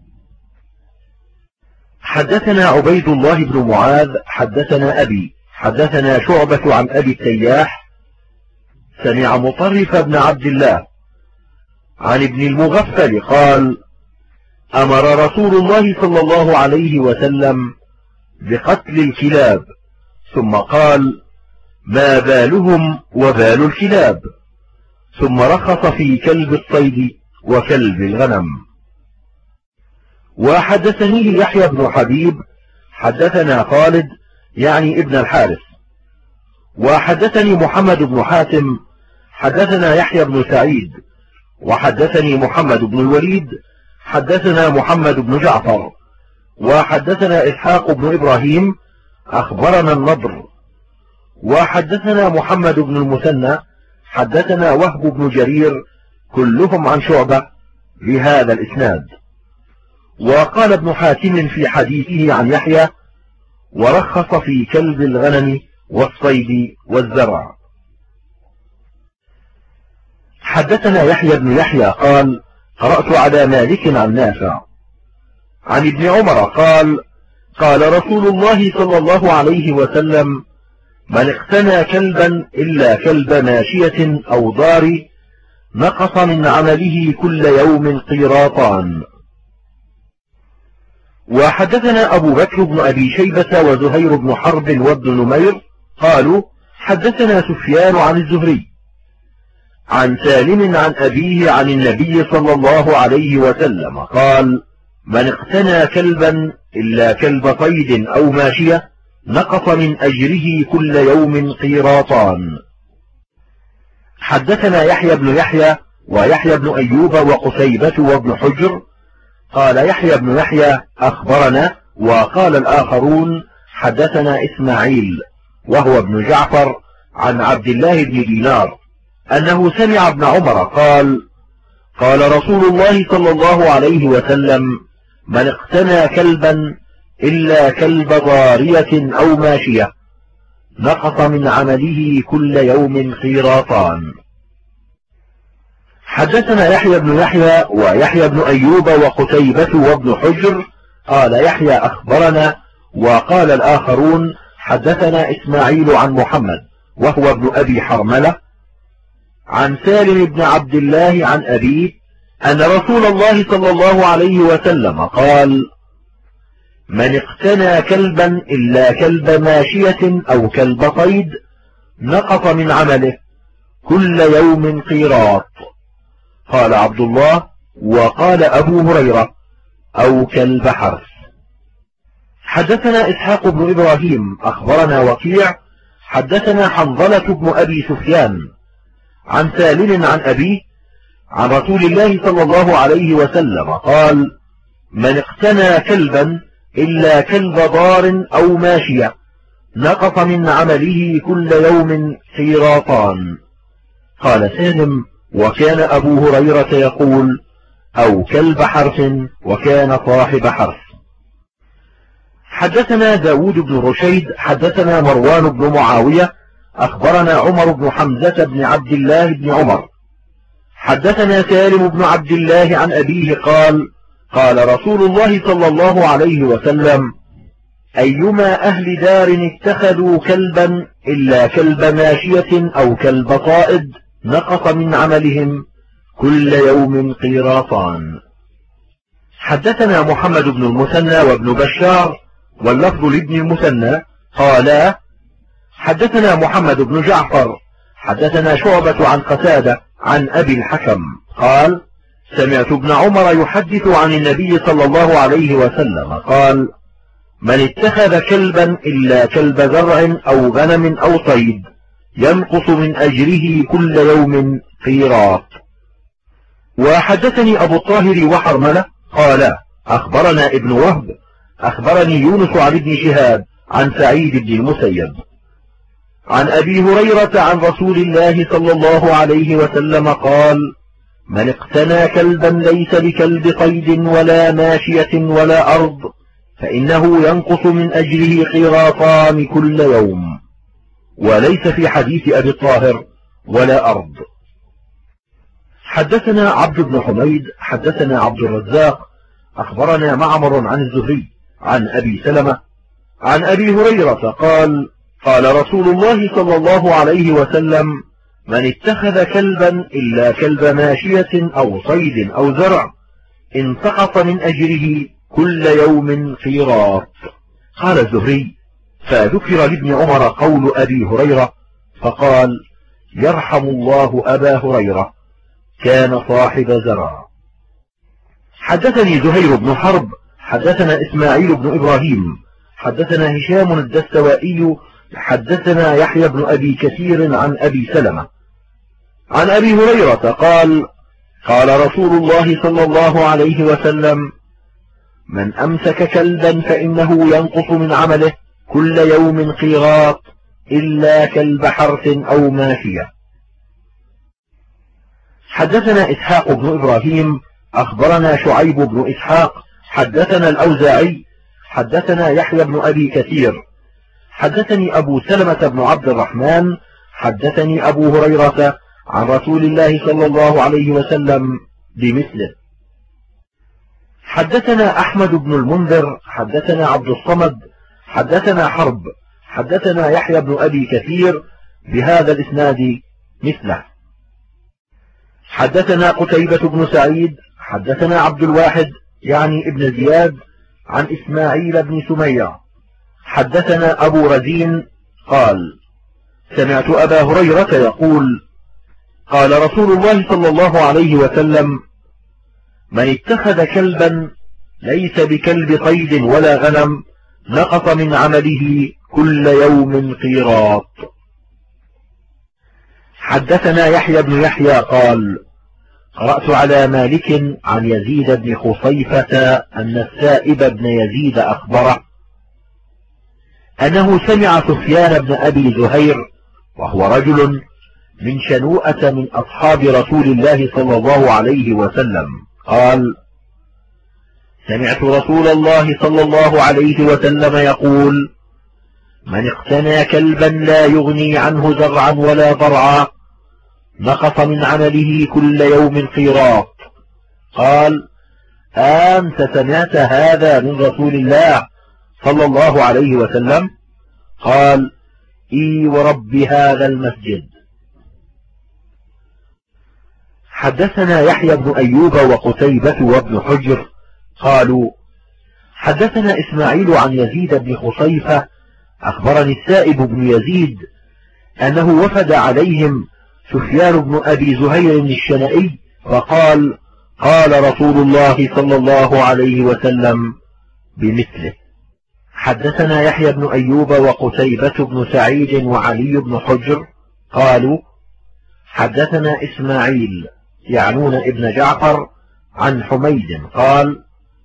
S1: حدثنا عبيد الله بن معاذ حدثنا أبي حدثنا شعبة عن أبي التياح سمع مطرف بن عبد الله عن ابن المغفل قال: أمر رسول الله صلى الله عليه وسلم بقتل الكلاب ثم قال: ما بالهم وبال الكلاب، ثم رخص في كلب الصيد وكلب الغنم. وحدثني يحيى بن حبيب حدثنا خالد يعني ابن الحارث وحدثني محمد بن حاتم حدثنا يحيى بن سعيد وحدثني محمد بن الوليد حدثنا محمد بن جعفر وحدثنا إسحاق بن إبراهيم أخبرنا النضر وحدثنا محمد بن المثنى حدثنا وهب بن جرير كلهم عن شعبة بهذا الإسناد. وقال ابن حاتم في حديثه عن يحيى: ورخص في كلب الغنم والصيد والزرع. حدثنا يحيى بن يحيى قال: قرأت على مالك عن نافع عن ابن عمر قال: قال رسول الله صلى الله عليه وسلم: من اقتنى كلبا إلا كلب ماشية أو ضار نقص من عمله كل يوم قيراطان. وحدثنا أبو بكر بن أبي شيبة وزهير بن حرب وابن نمير قالوا: حدثنا سفيان عن الزهري عن سالم عن أبيه عن النبي صلى الله عليه وسلم قال: من اقتنى كلبا إلا كلب صيد أو ماشية نقص من أجره كل يوم قيراطان. حدثنا يحيى بن يحيى ويحيى بن أيوب وقتيبة وابن حجر. قال يحيى بن يحيى أخبرنا، وقال الآخرون حدثنا إسماعيل وهو ابن جعفر عن عبد الله بن دينار أنه سمع ابن عمر قال قال رسول الله صلى الله عليه وسلم: من اقتنى كلبا إلا كلب ضارية أو ماشية نقص من عمله كل يوم قيراطان. حدثنا يحيى بن يحيى ويحيى بن أيوب وقتيبة وابن حجر. قال يحيى أخبرنا، وقال الآخرون حدثنا إسماعيل عن محمد وهو ابن أبي حرملة عن سالم بن عبد الله عن أبيه أن رسول الله صلى الله عليه وسلم قال: من اقتنى كلبا إلا كلب ماشية أو كلب صيد نقص من عمله كل يوم قيراط. قال عبد الله: وقال أبو هريرة: أو كلب حرث. حدثنا إسحاق بن إبراهيم أخبرنا وكيع حدثنا حنظلة بن أبي سفيان عن سالم عن أبيه عن رسول الله صلى الله عليه وسلم قال: من اقتنى كلبا إلا كلب ضار أو ماشية نقص من عمله كل يوم قيراطان. قال سالم: وكان أبو هريرة يقول: أو كلب حرث، وكان صاحب حرث. حدثنا داود بن رشيد حدثنا مروان بن معاوية أخبرنا عمر بن حمزة بن عبد الله بن عمر حدثنا سالم بن عبد الله عن أبيه قال: قال رسول الله صلى الله عليه وسلم: أيما أهل دار اتخذوا كلبا إلا كلب ماشية أو كلب صائد نقص من عملهم كل يوم قيراطان. حدثنا محمد بن المثنى وابن بشار واللفظ لابن المثنى قالا: حدثنا محمد بن جعفر حدثنا شعبة عن قتادة عن أبي الحكم قال: سمعت ابن عمر يحدث عن النبي صلى الله عليه وسلم قال: من اتخذ كلبا إلا كلب زرع أو غنم أو صيد ينقص من أجره كل يوم قيراط. وحدثني أبو الطاهر وحرملة قال: أخبرنا ابن وهب أخبرني يونس عن ابن شهاب عن سعيد بن المسيب عن أبي هريرة عن رسول الله صلى الله عليه وسلم قال: من اقتنى كلبا ليس بكلب صيد ولا ماشية ولا أرض فإنه ينقص من أجره قيراطان كل يوم. وليس في حديث أبي الطاهر ولا أرض. حدثنا عبد بن حميد حدثنا عبد الرزاق أخبرنا معمر عن الزهري عن أبي سلمة عن أبي هريرة قال: قال رسول الله صلى الله عليه وسلم: من اتخذ كلبا إلا كلب ماشية أو صيد أو زرع انتقص من أجره كل يوم قيراط. قال الزهري: فذكر لابن عمر قول أبي هريرة فقال: يرحم الله أبا هريرة كان صاحب زرع. حدثني زهير بن حرب حدثنا إسماعيل بن إبراهيم حدثنا هشام الدستوائي حدثنا يحيى بن أبي كثير عن أبي سلمة عن أبي هريرة قال: قال رسول الله صلى الله عليه وسلم: من أمسك كلبا فإنه ينقص من عمله كل يوم قيراط إلا كلب حرث أو ماشية. حدثنا إسحاق بن إبراهيم أخبرنا شعيب بن إسحاق حدثنا الأوزاعي حدثنا يحيى بن أبي كثير حدثني أبو سلمة بن عبد الرحمن حدثني أبو هريرة عن رسول الله صلى الله عليه وسلم بمثله. حدثنا أحمد بن المنذر حدثنا عبد الصمد حدثنا حرب حدثنا يحيى بن أبي كثير بهذا الإسناد مثله. حدثنا قتيبة بن سعيد حدثنا عبد الواحد يعني ابن زياد عن إسماعيل بن سميع حدثنا أبو رزين قال: سمعت أبا هريرة يقول: قال رسول الله صلى الله عليه وسلم: من اتخذ كلبا ليس بكلب صيد ولا غنم نقص من عمله كل يوم قيراط. حدثنا يحيى بن يحيى قال قرأت على مالك عن يزيد بن خصيفة أن السائب بن يزيد أخبره أنه سمع سفيان بن أبي زهير وهو رجل من شنوءة من أصحاب رسول الله صلى الله عليه وسلم قال سمعت رسول الله صلى الله عليه وسلم يقول من اقتنى كلبا لا يغني عنه زرعا ولا ضرعا نقص من عمله كل يوم قيراط. قال أنت سمعت هذا من رسول الله صلى الله عليه وسلم؟ قال إي ورب هذا المسجد. حدثنا يحيى بن أيوب وقتيبة وابن حجر قالوا حدثنا إسماعيل عن يزيد بن خصيفة أخبرني السائب بن يزيد أنه وفد عليهم سفيان بن أبي زهير الشنائي فقال قال رسول الله صلى الله عليه وسلم بمثله. حدثنا يحيى بن أيوب وقتيبة بن سعيد وعلي بن حجر قالوا حدثنا إسماعيل يعنون ابن جعفر عن حميد قال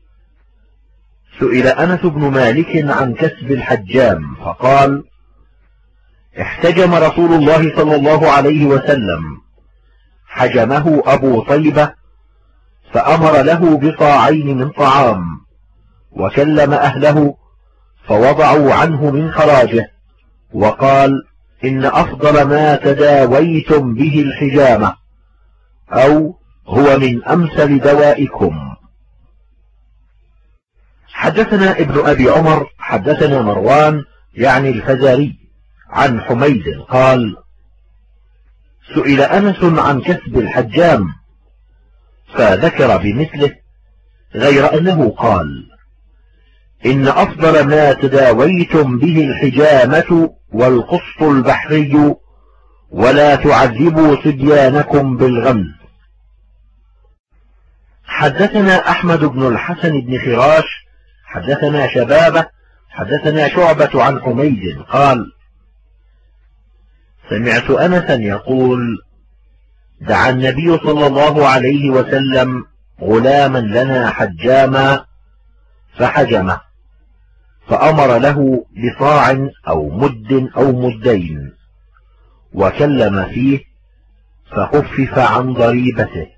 S1: سئل أنس بن مالك عن كسب الحجام فقال احتجم رسول الله صلى الله عليه وسلم حجمه أبو طيبة فأمر له بصاعين من طعام وكلم أهله فوضعوا عنه من خراجه وقال إن أفضل ما تداويتم به الحجامة أو هو من أمثل دوائكم. حدثنا ابن أبي عمر حدثنا مروان يعني الفزاري عن حميد قال سئل أنس عن كسب الحجام فذكر بمثله غير أنه قال إن أفضل ما تداويتم به الحجامة والقسط البحري ولا تعذبوا صبيانكم بالغمز. حدثنا أحمد بن الحسن بن خراش حدثنا شبابه حدثنا شعبة عن حميد قال سمعت أنسا يقول دعا النبي صلى الله عليه وسلم غلاما لنا حجاما فحجمه فأمر له بصاع أو مد أو مدين وكلم فيه فخفف عن ضريبته.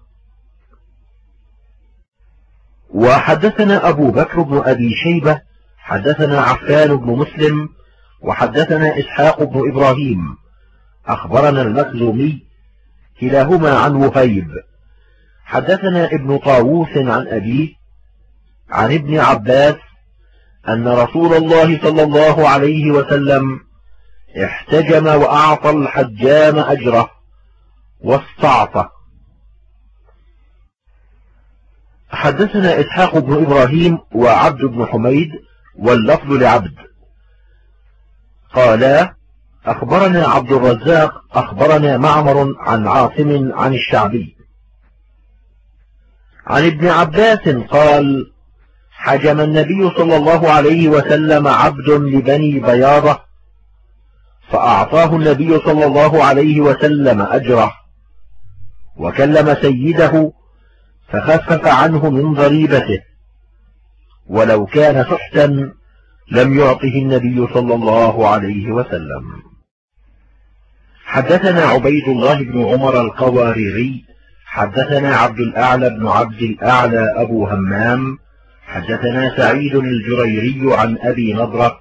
S1: وحدثنا أبو بكر بن أبي شيبة حدثنا عفان بن مسلم وحدثنا إسحاق بن إبراهيم أخبرنا المخزومي كلاهما عن وهيب حدثنا ابن طاووس عن أبيه عن ابن عباس أن رسول الله صلى الله عليه وسلم احتجم وأعطى الحجام أجره واستعطى. حدثنا إسحاق بن إبراهيم وعبد بن حميد واللفظ لعبد قالا أخبرنا عبد الرزاق أخبرنا معمر عن عاصم عن الشعبي عن ابن عباس قال حجم النبي صلى الله عليه وسلم عبد لبني بياضة فأعطاه النبي صلى الله عليه وسلم أجره وكلم سيده فخفف عنه من ضريبته ولو كان سحتا لم يعطه النبي صلى الله عليه وسلم. حدثنا عبيد الله بن عمر القواريري حدثنا عبد الأعلى بن عبد الأعلى أبو همام حدثنا سعيد الجريري عن أبي نضرة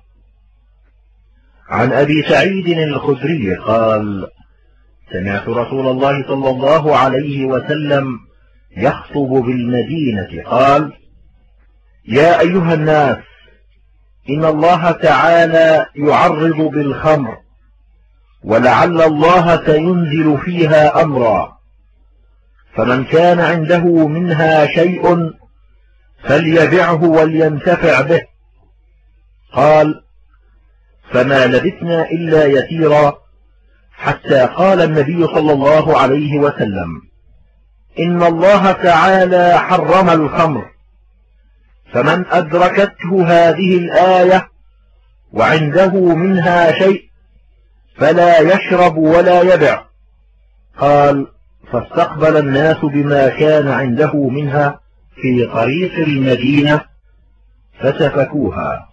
S1: عن أبي سعيد الخدري قال سمعت رسول الله صلى الله عليه وسلم يخطب بالمدينة قال يا أيها الناس إن الله تعالى يعرض بالخمر ولعل الله سينزل فيها أمرا فمن كان عنده منها شيء فليبعه ولينتفع به. قال فما لبثنا إلا يسيرا حتى قال النبي صلى الله عليه وسلم إن الله تعالى حرم الخمر فمن أدركته هذه الآية وعنده منها شيء فلا يشرب ولا يبع. قال: فاستقبل الناس بما كان عنده منها في طريق المدينة فسفكوها.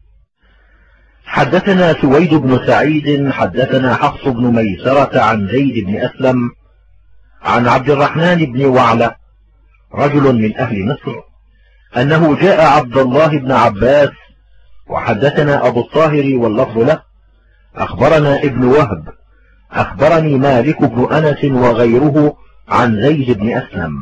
S1: حدثنا سويد بن سعيد حدثنا حفص بن ميسرة عن زيد بن أسلم عن عبد الرحمن بن وعلة رجل من أهل مصر أنه جاء عبد الله بن عباس. وحدثنا أبو الطاهر واللفظ له أخبرنا ابن وهب أخبرني مالك بن أنس وغيره عن زيد بن أسلم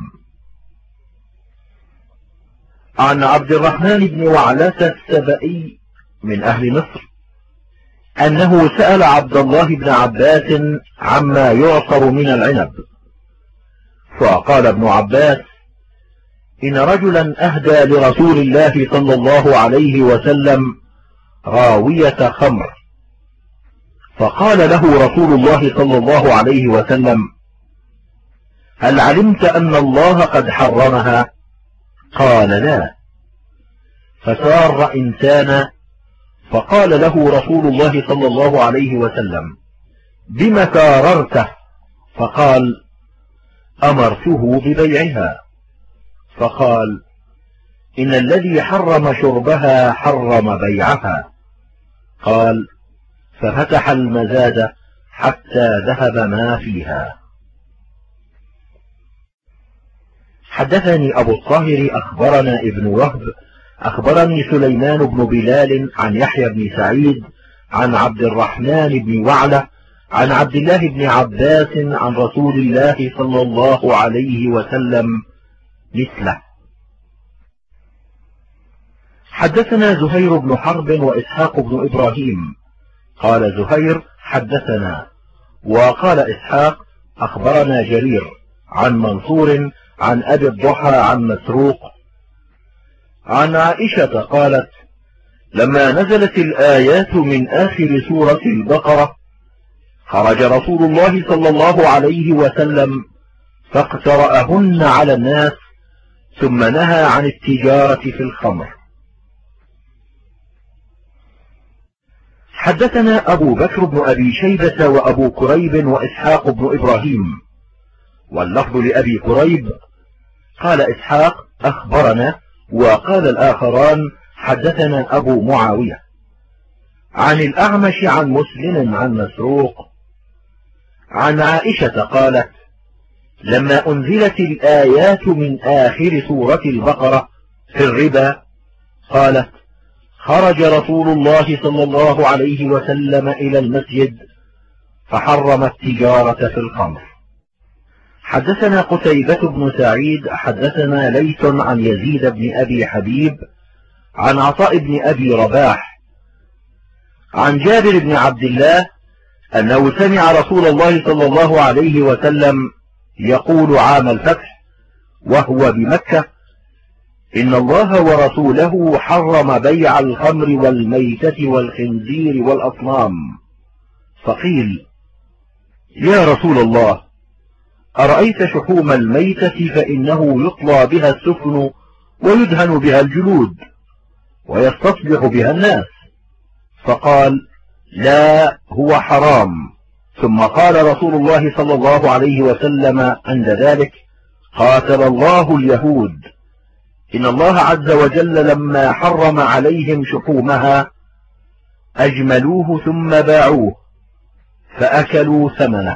S1: عن عبد الرحمن بن وعلة السبئي من أهل مصر أنه سأل عبد الله بن عباس عما يعصر من العنب، فقال ابن عباس: إن رجلا أهدى لرسول الله صلى الله عليه وسلم راوية خمر، فقال له رسول الله صلى الله عليه وسلم: هل علمت أن الله قد حرمها؟ قال: لا. فسار إنسانا فقال له رسول الله صلى الله عليه وسلم: بم كاررته؟ فقال: أمرته ببيعها. فقال: إن الذي حرم شربها حرم بيعها. قال: ففتح المزاد حتى ذهب ما فيها. حدثني أبو الطاهر أخبرنا ابن وهب أخبرني سليمان بن بلال عن يحيى بن سعيد عن عبد الرحمن بن وعلة عن عبد الله بن عباس عن رسول الله صلى الله عليه وسلم مثله. حدثنا زهير بن حرب وإسحاق بن إبراهيم. قال زهير: حدثنا. وقال إسحاق: أخبرنا جرير عن منصور عن أبي الضحى عن مسروق عن عائشة قالت: لما نزلت الآيات من آخر سورة البقرة خرج رسول الله صلى الله عليه وسلم فاقترأهن على الناس ثم نهى عن التجارة في الخمر. حدثنا أبو بكر بن أبي شيبة وأبو كريب وإسحاق بن إبراهيم، واللفظ لأبي كريب. قال إسحاق: أخبرنا. وقال الآخران: حدثنا أبو معاوية عن الأعمش عن مسلم عن مسروق عن عائشة قالت: لما أنزلت الآيات من آخر سورة البقرة في الربا قالت: خرج رسول الله صلى الله عليه وسلم إلى المسجد فحرم التجارة في الخمر. حدثنا قتيبة بن سعيد حدثنا ليث عن يزيد بن أبي حبيب عن عطاء بن أبي رباح عن جابر بن عبد الله أنه سمع رسول الله صلى الله عليه وسلم يقول عام الفتح وهو بمكة: إن الله ورسوله حرم بيع الخمر والميتة والخنزير والأصنام. فقيل: يا رسول الله، أرأيت شحوم الميتة فإنه يطلى بها السفن ويدهن بها الجلود ويستصبح بها الناس. فقال: لا، هو حرام. ثم قال رسول الله صلى الله عليه وسلم عند ذلك: قاتل الله اليهود، إن الله عز وجل لما حرم عليهم شحومها أجملوه ثم باعوه فأكلوا ثمنه.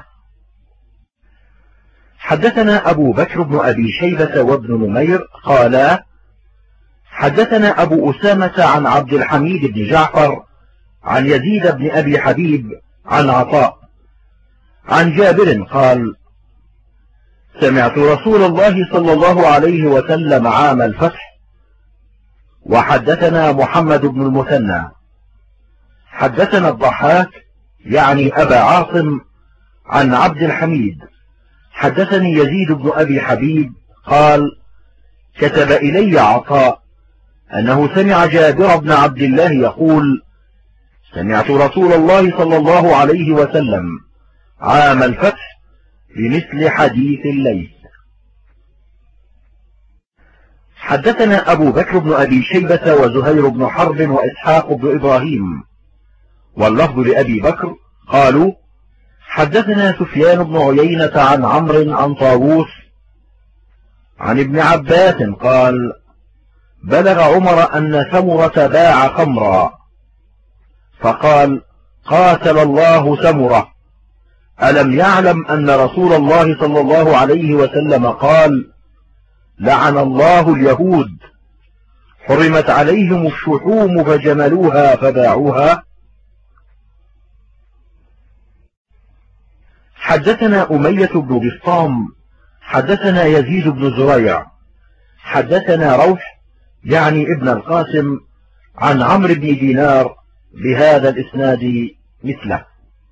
S1: حدثنا أبو بكر بن أبي شيبة وابن نمير قالا: حدثنا أبو أسامة عن عبد الحميد بن جعفر عن يزيد بن أبي حبيب عن عطاء عن جابر قال: سمعت رسول الله صلى الله عليه وسلم عام الفتح. وحدثنا محمد بن المثنى حدثنا الضحاك يعني أبا عاصم عن عبد الحميد حدثني يزيد بن أبي حبيب قال: كتب إلي عطاء أنه سمع جابر بن عبد الله يقول: سمعت رسول الله صلى الله عليه وسلم عام الفتح بمثل حديث الليث. حدثنا أبو بكر بن أبي شيبة وزهير بن حرب وإسحاق بن إبراهيم واللفظ لأبي بكر قالوا حدثنا سفيان بن عيينة عن عمرو عن طاووس عن ابن عباس قال بلغ عمر أن سمرة باع خمرا فقال قاتل الله سمرة ألم يعلم أن رسول الله صلى الله عليه وسلم قال لعن الله اليهود حرمت عليهم الشحوم فجملوها فباعوها. حدثنا أمية بن بسطام حدثنا يزيد بن زريع حدثنا روح يعني ابن القاسم عن عمرو بن دينار بهذا الإسناد مثله.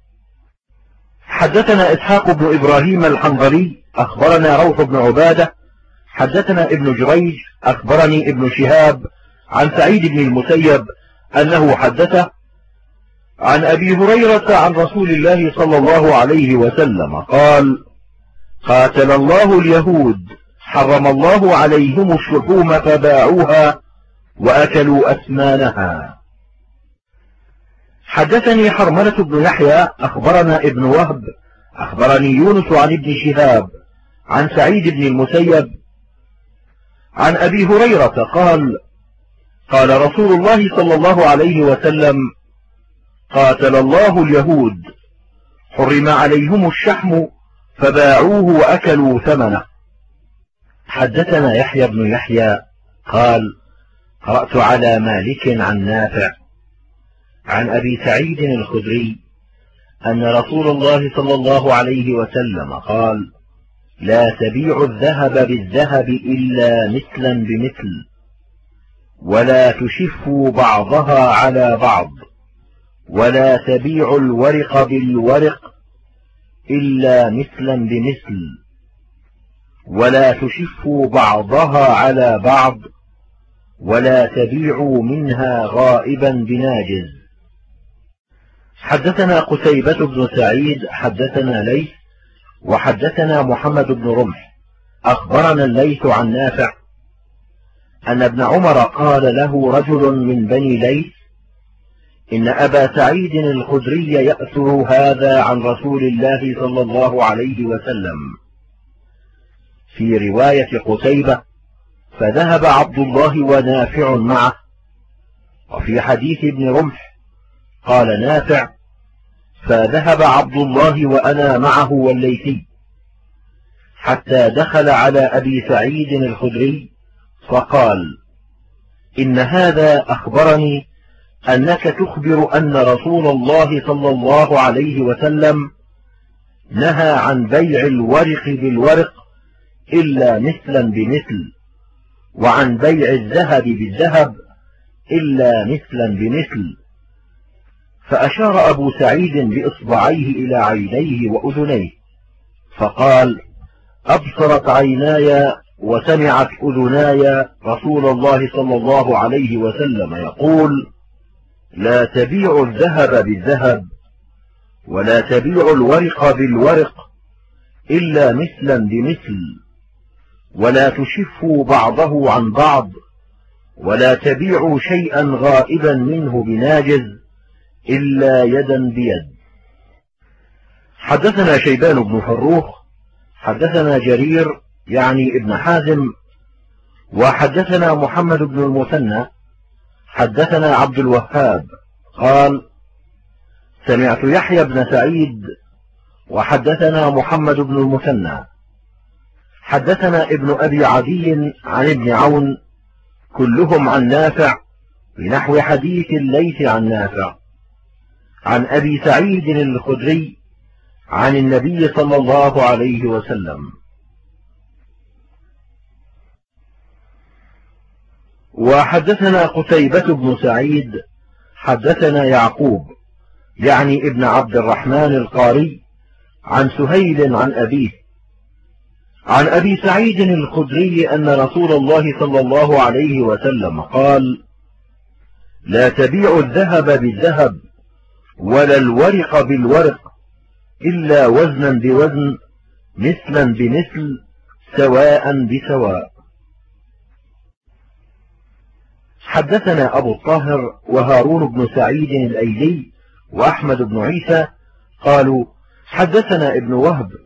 S1: حدثنا إسحاق بن إبراهيم الحنظلي أخبرنا روح بن عبادة حدثنا ابن جريج أخبرني ابن شهاب عن سعيد بن المسيب أنه حدثه عن أبي هريرة عن رسول الله صلى الله عليه وسلم قال قاتل الله اليهود حرم الله عليهم الشحوم فباعوها وأكلوا أثمانها. حدثني حرملة بن يحيى أخبرنا ابن وهب أخبرني يونس عن ابن شهاب عن سعيد بن المسيب عن أبي هريرة قال قال رسول الله صلى الله عليه وسلم قاتل الله اليهود حرم عليهم الشحم فباعوه وأكلوا ثمنه. حدثنا يحيى بن يحيى قال قرأت على مالك عن نافع عن أبي سعيد الخدري أن رسول الله صلى الله عليه وسلم قال لا تبيع الذهب بالذهب إلا مثلا بمثل ولا تشفوا بعضها على بعض ولا تبيع الورق بالورق إلا مثلا بمثل ولا تشفوا بعضها على بعض ولا تبيعوا منها غائبا بناجز. حدثنا قتيبة بن سعيد حدثنا ليث وحدثنا محمد بن رمح أخبرنا الليث عن نافع أن ابن عمر قال له رجل من بني ليث إن أبا سعيد الخدري يأثر هذا عن رسول الله صلى الله عليه وسلم. في رواية قتيبة فذهب عبد الله ونافع معه. وفي حديث ابن رمح قال نافع فذهب عبد الله وأنا معه والليثي حتى دخل على أبي سعيد الخدري فقال إن هذا أخبرني أنك تخبر أن رسول الله صلى الله عليه وسلم نهى عن بيع الورق بالورق إلا مثلا بمثل وعن بيع الذهب بالذهب إلا مثلا بمثل. فأشار أبو سعيد بإصبعيه إلى عينيه وأذنيه فقال أبصرت عيناي وسمعت أذناي رسول الله صلى الله عليه وسلم يقول لا تبيع الذهب بالذهب ولا تبيع الورق بالورق إلا مثلا بمثل ولا تشفوا بعضه عن بعض ولا تبيعوا شيئا غائبا منه بناجز إلا يدا بيد. حدثنا شيبان بن فروخ حدثنا جرير يعني ابن حازم وحدثنا محمد بن المثنى حدثنا عبد الوهاب قال سمعت يحيى بن سعيد وحدثنا محمد بن المثنى حدثنا ابن أبي عدي عن ابن عون كلهم عن نافع بنحو حديث الليث عن نافع عن أبي سعيد الخدري عن النبي صلى الله عليه وسلم. وحدثنا قتيبة بن سعيد حدثنا يعقوب يعني ابن عبد الرحمن القاري عن سهيل عن أبيه عن أبي سعيد الخدري أن رسول الله صلى الله عليه وسلم قال لا تبيع الذهب بالذهب ولا الورق بالورق إلا وزنا بوزن مثلا بمثل سواء بسواء. حدثنا أبو الطاهر وهارون بن سعيد الأيلي وأحمد بن عيسى قالوا حدثنا ابن وهب